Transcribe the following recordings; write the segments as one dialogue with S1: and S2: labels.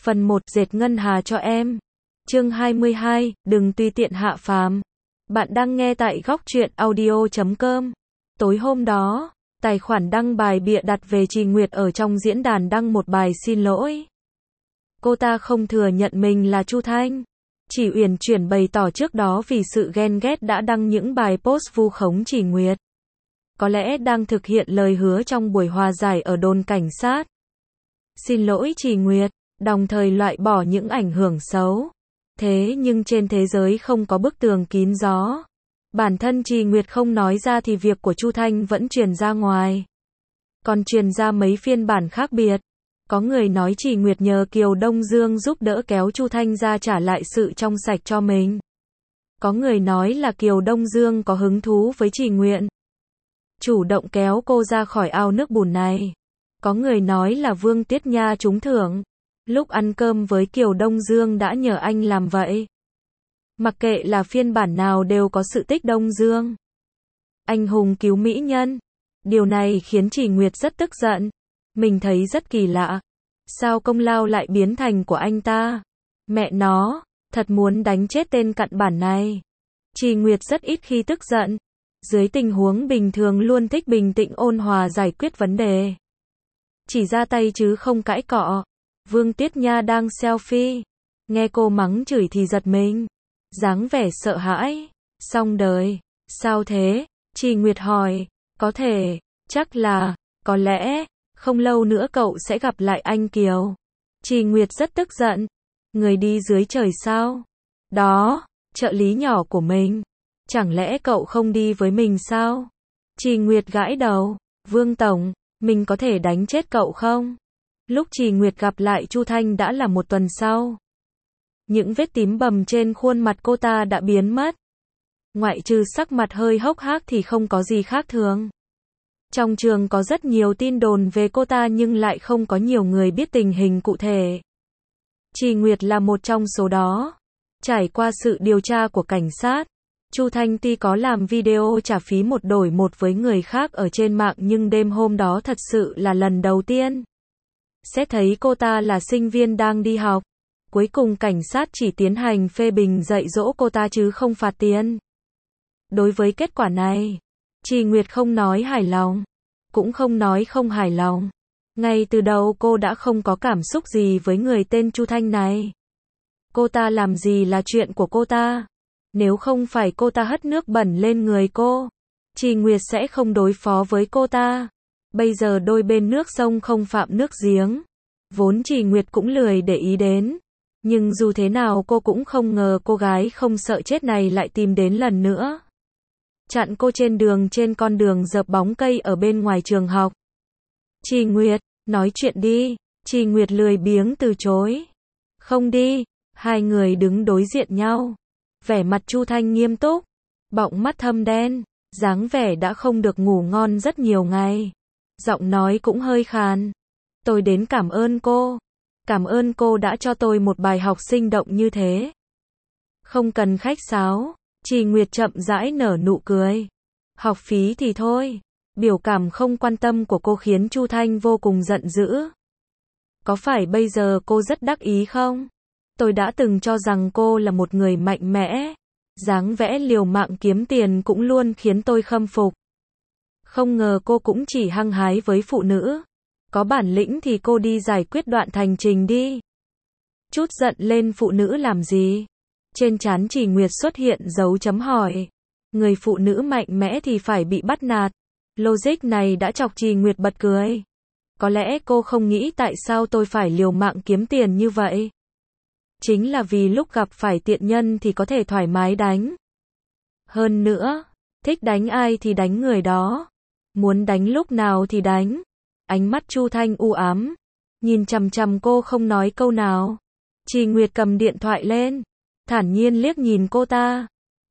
S1: Phần 1, dệt ngân hà cho em. Chương 22, đừng tùy tiện hạ phàm. Bạn đang nghe tại góc truyện audio.com. Tối hôm đó, tài khoản đăng bài bịa đặt về Trì Nguyệt ở trong diễn đàn đăng một bài xin lỗi. Cô ta không thừa nhận mình là Chu Thanh. Chỉ uyển chuyển bày tỏ trước đó vì sự ghen ghét đã đăng những bài post vu khống Trì Nguyệt. Có lẽ đang thực hiện lời hứa trong buổi hòa giải ở đồn cảnh sát. Xin lỗi Trì Nguyệt, đồng thời loại bỏ những ảnh hưởng xấu. Thế nhưng trên thế giới không có bức tường kín gió. Bản thân Trì Nguyệt không nói ra thì việc của Chu Thanh vẫn truyền ra ngoài. Còn truyền ra mấy phiên bản khác biệt. Có người nói Trì Nguyệt nhờ Kiều Đông Dương giúp đỡ kéo Chu Thanh ra trả lại sự trong sạch cho mình. Có người nói là Kiều Đông Dương có hứng thú với Trì Nguyệt, chủ động kéo cô ra khỏi ao nước bùn này. Có người nói là Vương Tiết Nha trúng thưởng. Lúc ăn cơm với Kiều Đông Dương đã nhờ anh làm vậy. Mặc kệ là phiên bản nào đều có sự tích Đông Dương. Anh hùng cứu mỹ nhân. Điều này khiến Trì Nguyệt rất tức giận. Mình thấy rất kỳ lạ. Sao công lao lại biến thành của anh ta? Mẹ nó, thật muốn đánh chết tên cặn bản này. Trì Nguyệt rất ít khi tức giận. Dưới tình huống bình thường luôn thích bình tĩnh ôn hòa giải quyết vấn đề. Chỉ ra tay chứ không cãi cọ. Vương Tiết Nha đang selfie. Nghe cô mắng chửi thì giật mình. Dáng vẻ sợ hãi. Xong đời. Sao thế? Trì Nguyệt hỏi. Có thể. Chắc là. Có lẽ. Không lâu nữa cậu sẽ gặp lại anh Kiều. Trì Nguyệt rất tức giận. Người đi dưới trời sao? Đó. Trợ lý nhỏ của mình. Chẳng lẽ cậu không đi với mình sao? Trì Nguyệt gãi đầu. Vương Tổng, mình có thể đánh chết cậu không? Lúc Trì Nguyệt gặp lại Chu Thanh đã là một tuần sau. Những vết tím bầm trên khuôn mặt cô ta đã biến mất. Ngoại trừ sắc mặt hơi hốc hác thì không có gì khác thường. Trong trường có rất nhiều tin đồn về cô ta nhưng lại không có nhiều người biết tình hình cụ thể. Trì Nguyệt là một trong số đó. Trải qua sự điều tra của cảnh sát, Chu Thanh tuy có làm video trả phí một đổi một với người khác ở trên mạng nhưng đêm hôm đó thật sự là lần đầu tiên. Xét thấy cô ta là sinh viên đang đi học. Cuối cùng cảnh sát chỉ tiến hành phê bình dạy dỗ cô ta chứ không phạt tiền. Đối với kết quả này, Trì Nguyệt không nói hài lòng, cũng không nói không hài lòng. Ngay từ đầu cô đã không có cảm xúc gì với người tên Chu Thanh này. Cô ta làm gì là chuyện của cô ta. Nếu không phải cô ta hất nước bẩn lên người cô, Trì Nguyệt sẽ không đối phó với cô ta. Bây giờ đôi bên nước sông không phạm nước giếng. Vốn Trì Nguyệt cũng lười để ý đến. Nhưng dù thế nào cô cũng không ngờ cô gái không sợ chết này lại tìm đến lần nữa. Chặn cô trên con đường dợp bóng cây ở bên ngoài trường học. Trì Nguyệt, nói chuyện đi. Trì Nguyệt lười biếng từ chối. Không đi. Hai người đứng đối diện nhau. Vẻ mặt Chu Thanh nghiêm túc. Bọng mắt thâm đen. Dáng vẻ đã không được ngủ ngon rất nhiều ngày. Giọng nói cũng hơi khàn. Tôi đến cảm ơn cô. Cảm ơn cô đã cho tôi một bài học sinh động như thế. Không cần khách sáo. Trì Nguyệt chậm rãi nở nụ cười. Học phí thì thôi. Biểu cảm không quan tâm của cô khiến Chu Thanh vô cùng giận dữ. Có phải bây giờ cô rất đắc ý không? Tôi đã từng cho rằng cô là một người mạnh mẽ. Dáng vẻ liều mạng kiếm tiền cũng luôn khiến tôi khâm phục. Không ngờ cô cũng chỉ hăng hái với phụ nữ. Có bản lĩnh thì cô đi giải quyết đoạn thành trình đi. Chút giận lên phụ nữ làm gì? Trên trán Trì Nguyệt xuất hiện dấu chấm hỏi. Người phụ nữ mạnh mẽ thì phải bị bắt nạt. Logic này đã chọc Trì Nguyệt bật cười. Có lẽ cô không nghĩ tại sao tôi phải liều mạng kiếm tiền như vậy. Chính là vì lúc gặp phải tiện nhân thì có thể thoải mái đánh. Hơn nữa, thích đánh ai thì đánh người đó. Muốn đánh lúc nào thì đánh. Ánh mắt Chu Thanh u ám. Nhìn chằm chằm cô không nói câu nào. Trì Nguyệt cầm điện thoại lên. Thản nhiên liếc nhìn cô ta.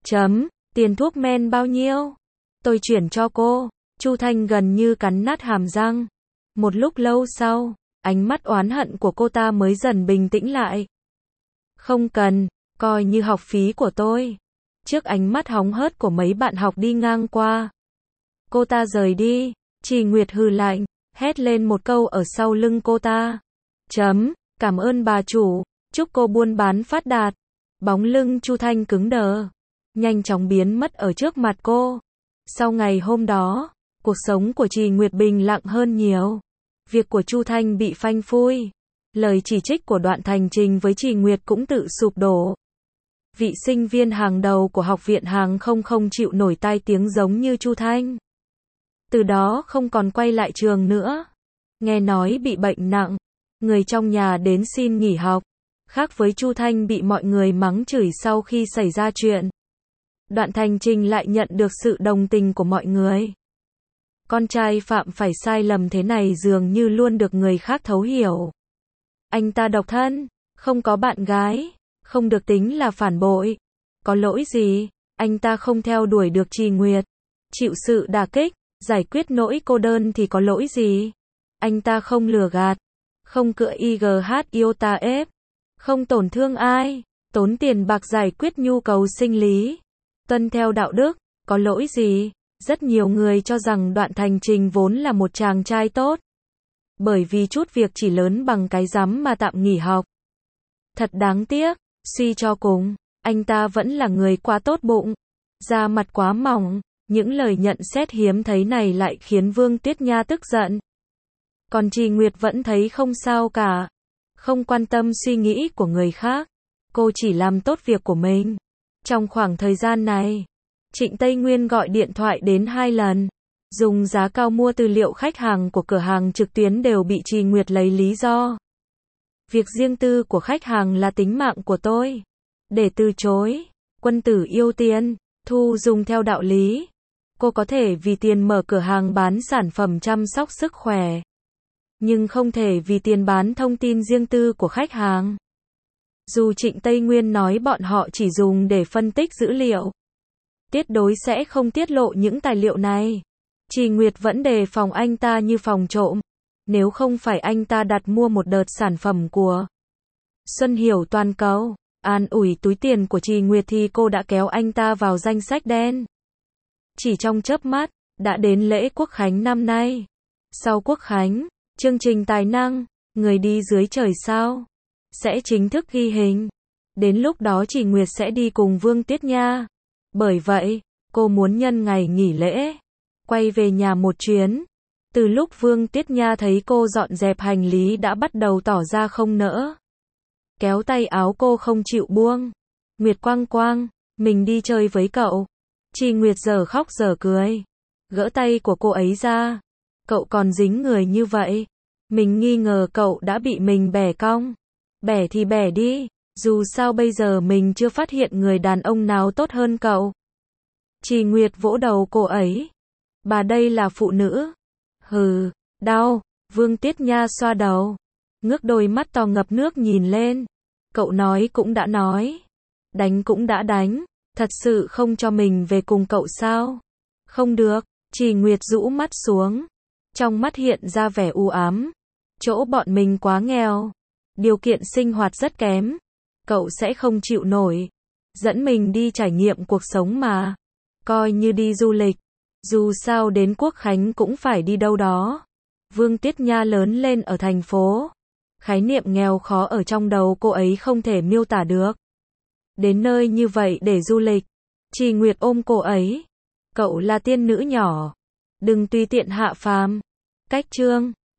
S1: Tiền thuốc men bao nhiêu? Tôi chuyển cho cô. Chu Thanh gần như cắn nát hàm răng. Một lúc lâu sau, ánh mắt oán hận của cô ta mới dần bình tĩnh lại. Không cần, coi như học phí của tôi. Trước ánh mắt hóng hớt của mấy bạn học đi ngang qua, cô ta rời đi. Trì Nguyệt hừ lạnh, hét lên một câu ở sau lưng cô ta. Cảm ơn bà chủ, chúc cô buôn bán phát đạt. Bóng lưng Chu Thanh cứng đờ, nhanh chóng biến mất ở trước mặt cô. Sau ngày hôm đó, cuộc sống của Trì Nguyệt bình lặng hơn nhiều. Việc của Chu Thanh bị phanh phui. Lời chỉ trích của Đoạn Thành Trình với Trì Nguyệt cũng tự sụp đổ. Vị sinh viên hàng đầu của học viện hàng không chịu nổi tai tiếng giống như Chu Thanh. Từ đó không còn quay lại trường nữa. Nghe nói bị bệnh nặng, người trong nhà đến xin nghỉ học. Khác với Chu Thanh bị mọi người mắng chửi sau khi xảy ra chuyện. Đoạn Thành Trình lại nhận được sự đồng tình của mọi người. Con trai phạm phải sai lầm thế này dường như luôn được người khác thấu hiểu. Anh ta độc thân, không có bạn gái, không được tính là phản bội. Có lỗi gì, anh ta không theo đuổi được Trì Nguyệt. Chịu sự đả kích, giải quyết nỗi cô đơn thì có lỗi gì. Anh ta không lừa gạt, không cựa IGH iota ép, không tổn thương ai, tốn tiền bạc giải quyết nhu cầu sinh lý. Tuân theo đạo đức, có lỗi gì. Rất nhiều người cho rằng Đoạn Thành Trình vốn là một chàng trai tốt. Bởi vì chút việc chỉ lớn bằng cái rắm mà tạm nghỉ học. Thật đáng tiếc, suy cho cùng, anh ta vẫn là người quá tốt bụng, da mặt quá mỏng. Những lời nhận xét hiếm thấy này lại khiến Vương Tuyết Nha tức giận. Còn Trì Nguyệt vẫn thấy không sao cả, không quan tâm suy nghĩ của người khác. Cô chỉ làm tốt việc của mình. Trong khoảng thời gian này, Trịnh Tây Nguyên gọi điện thoại đến 2 lần. Dùng giá cao mua tư liệu khách hàng của cửa hàng trực tuyến đều bị Trì Nguyệt lấy lý do. Việc riêng tư của khách hàng là tính mạng của tôi. Để từ chối, quân tử yêu tiền, thu dùng theo đạo lý. Cô có thể vì tiền mở cửa hàng bán sản phẩm chăm sóc sức khỏe. Nhưng không thể vì tiền bán thông tin riêng tư của khách hàng. Dù Trịnh Tây Nguyên nói bọn họ chỉ dùng để phân tích dữ liệu, tuyệt đối sẽ không tiết lộ những tài liệu này. Trì Nguyệt vẫn đề phòng anh ta như phòng trộm. Nếu không phải anh ta đặt mua một đợt sản phẩm của Xuân Hiểu toàn cầu, an ủi túi tiền của Trì Nguyệt thì cô đã kéo anh ta vào danh sách đen. Chỉ trong chớp mắt, đã đến lễ Quốc Khánh năm nay. Sau Quốc Khánh, chương trình tài năng, người đi dưới trời sao, sẽ chính thức ghi hình. Đến lúc đó Trì Nguyệt sẽ đi cùng Vương Tuyết Nha. Bởi vậy, cô muốn nhân ngày nghỉ lễ, quay về nhà một chuyến. Từ lúc Vương Tuyết Nha thấy cô dọn dẹp hành lý đã bắt đầu tỏ ra không nỡ. Kéo tay áo cô không chịu buông. Nguyệt Quang Quang, mình đi chơi với cậu. Trì Nguyệt giờ khóc giờ cười. Gỡ tay của cô ấy ra. Cậu còn dính người như vậy. Mình nghi ngờ cậu đã bị mình bẻ cong. Bẻ thì bẻ đi. Dù sao bây giờ mình chưa phát hiện người đàn ông nào tốt hơn cậu. Trì Nguyệt vỗ đầu cô ấy. Bà đây là phụ nữ. Hừ, đau. Vương Tuyết Nha xoa đầu. Ngước đôi mắt to ngập nước nhìn lên. Cậu nói cũng đã nói. Đánh cũng đã đánh. Thật sự không cho mình về cùng cậu sao? Không được. Trì Nguyệt rũ mắt xuống. Trong mắt hiện ra vẻ u ám. Chỗ bọn mình quá nghèo. Điều kiện sinh hoạt rất kém. Cậu sẽ không chịu nổi. Dẫn mình đi trải nghiệm cuộc sống mà. Coi như đi du lịch. Dù sao đến Quốc Khánh cũng phải đi đâu đó. Vương Tuyết Nha lớn lên ở thành phố. Khái niệm nghèo khó ở trong đầu cô ấy không thể miêu tả được. Đến nơi như vậy để du lịch. Trì Nguyệt ôm cô ấy. Cậu là tiên nữ nhỏ. Đừng tùy tiện hạ phàm. Cách chương